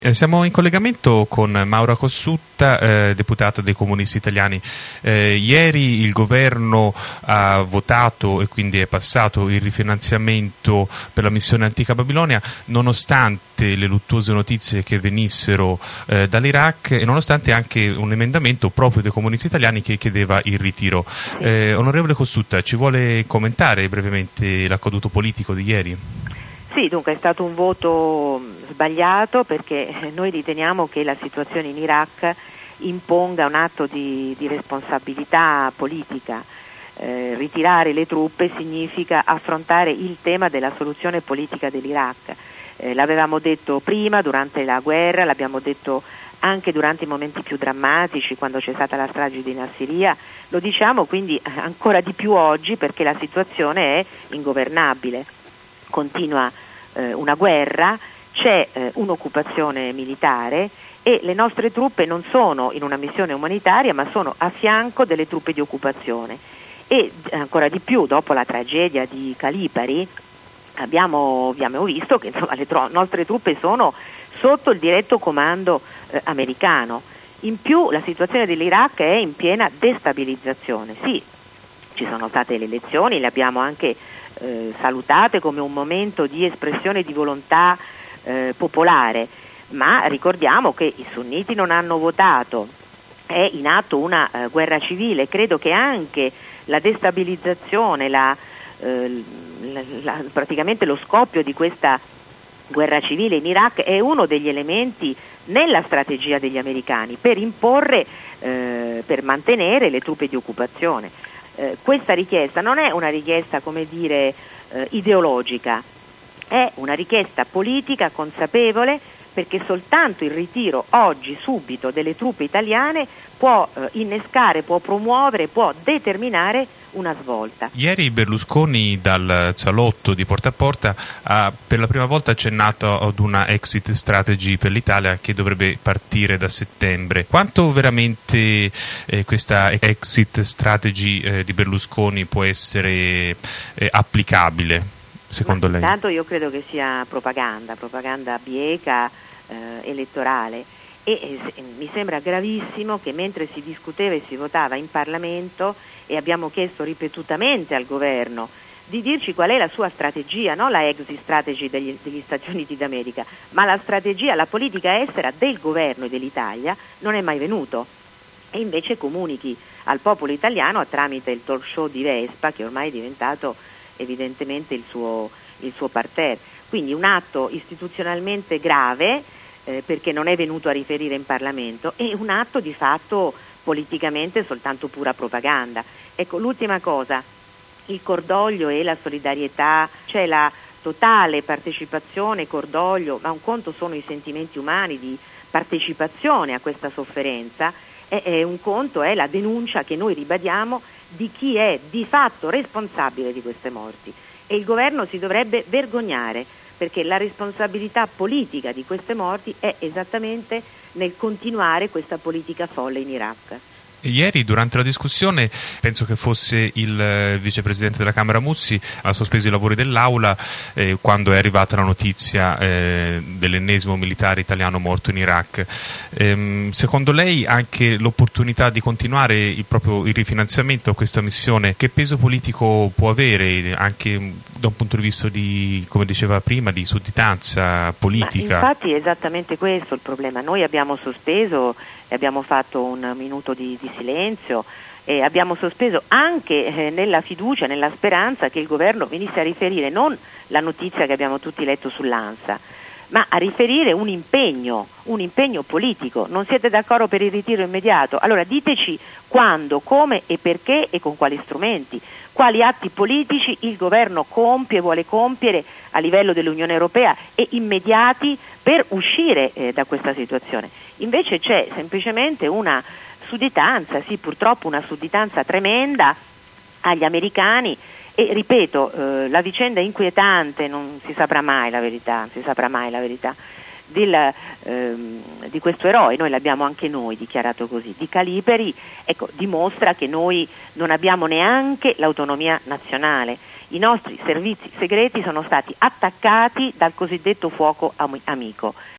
Siamo in collegamento con Maura Cossutta, deputata dei Comunisti Italiani. Ieri il governo ha votato e quindi è passato il rifinanziamento per la missione Antica Babilonia, nonostante le luttuose notizie che venissero dall'Iraq e nonostante anche un emendamento proprio dei Comunisti Italiani che chiedeva il ritiro. Onorevole Cossutta, ci vuole commentare brevemente l'accaduto politico di ieri? Sì, dunque è stato un voto sbagliato perché noi riteniamo che la situazione in Iraq imponga un atto di responsabilità politica. Ritirare le truppe significa affrontare il tema della soluzione politica dell'Iraq. L'avevamo detto prima, durante la guerra, l'abbiamo detto anche durante i momenti più drammatici, quando c'è stata la strage di Nassiriya, lo diciamo quindi ancora di più oggi perché la situazione è ingovernabile. Continua una guerra, c'è un'occupazione militare e le nostre truppe non sono in una missione umanitaria ma sono a fianco delle truppe di occupazione e ancora di più dopo la tragedia di Calipari abbiamo visto che insomma, le nostre truppe sono sotto il diretto comando americano. In più la situazione dell'Iraq è in piena destabilizzazione. Sì, ci sono state le elezioni, le abbiamo anche salutate come un momento di espressione di volontà popolare, ma ricordiamo che i sunniti non hanno votato, è in atto una guerra civile. Credo che anche la destabilizzazione, praticamente lo scoppio di questa guerra civile in Iraq è uno degli elementi nella strategia degli americani per imporre, per mantenere le truppe di occupazione. Questa richiesta non è una richiesta, come dire, ideologica, è una richiesta politica consapevole perché soltanto il ritiro oggi subito delle truppe italiane può innescare, può promuovere, può determinare una svolta. Ieri Berlusconi dal salotto di Porta a Porta ha per la prima volta accennato ad una exit strategy per l'Italia che dovrebbe partire da settembre. Quanto veramente questa exit strategy di Berlusconi può essere applicabile secondo lei? Intanto io credo che sia propaganda bieca, elettorale. E mi sembra gravissimo che mentre si discuteva e si votava in Parlamento e abbiamo chiesto ripetutamente al governo di dirci qual è la sua strategia, non la exit strategy degli Stati Uniti d'America, ma la strategia, la politica estera del governo e dell'Italia, non è mai venuto. E invece comunichi al popolo italiano tramite il talk show di Vespa, che ormai è diventato evidentemente il suo parterre. Quindi un atto istituzionalmente grave, perché non è venuto a riferire in Parlamento, e un atto di fatto politicamente soltanto pura propaganda. Ecco, l'ultima cosa, il cordoglio e la solidarietà, cioè la totale partecipazione, cordoglio, ma un conto sono i sentimenti umani di partecipazione a questa sofferenza, un conto è la denuncia che noi ribadiamo di chi è di fatto responsabile di queste morti. E il governo si dovrebbe vergognare, perché la responsabilità politica di queste morti è esattamente nel continuare questa politica folle in Iraq. Ieri durante la discussione, penso che fosse il vicepresidente della Camera Mussi, ha sospeso i lavori dell'Aula quando è arrivata la notizia dell'ennesimo militare italiano morto in Iraq. Secondo lei anche l'opportunità di continuare il rifinanziamento a questa missione, che peso politico può avere anche da un punto di vista di, come diceva prima, di sudditanza politica? Ma infatti è esattamente questo il problema. Noi abbiamo sospeso e abbiamo fatto un minuto di silenzio e abbiamo sospeso anche nella fiducia, nella speranza che il governo venisse a riferire non la notizia che abbiamo tutti letto sull'ANSA, ma a riferire un impegno politico. Non siete d'accordo per il ritiro immediato? Allora diteci quando, come e perché e con quali strumenti, quali atti politici il governo vuole compiere a livello dell'Unione Europea e immediati per uscire da questa situazione. Invece c'è semplicemente una sudditanza, sì, purtroppo una sudditanza tremenda agli americani. E ripeto, la vicenda inquietante, non si saprà mai la verità, di questo eroe, noi l'abbiamo anche noi dichiarato così, di Calipari, ecco, dimostra che noi non abbiamo neanche l'autonomia nazionale. I nostri servizi segreti sono stati attaccati dal cosiddetto fuoco amico.